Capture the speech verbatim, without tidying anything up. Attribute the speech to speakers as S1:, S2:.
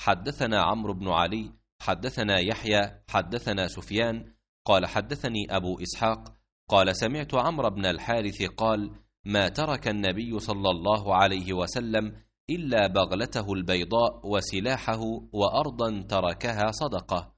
S1: حدثنا عمرو بن علي حدثنا يحيى حدثنا سفيان قال حدثني أبو إسحاق قال سمعت عمرو بن الحارث قال ما ترك النبي صلى الله عليه وسلم إلا بغلته البيضاء وسلاحه وأرضا تركها صدقة.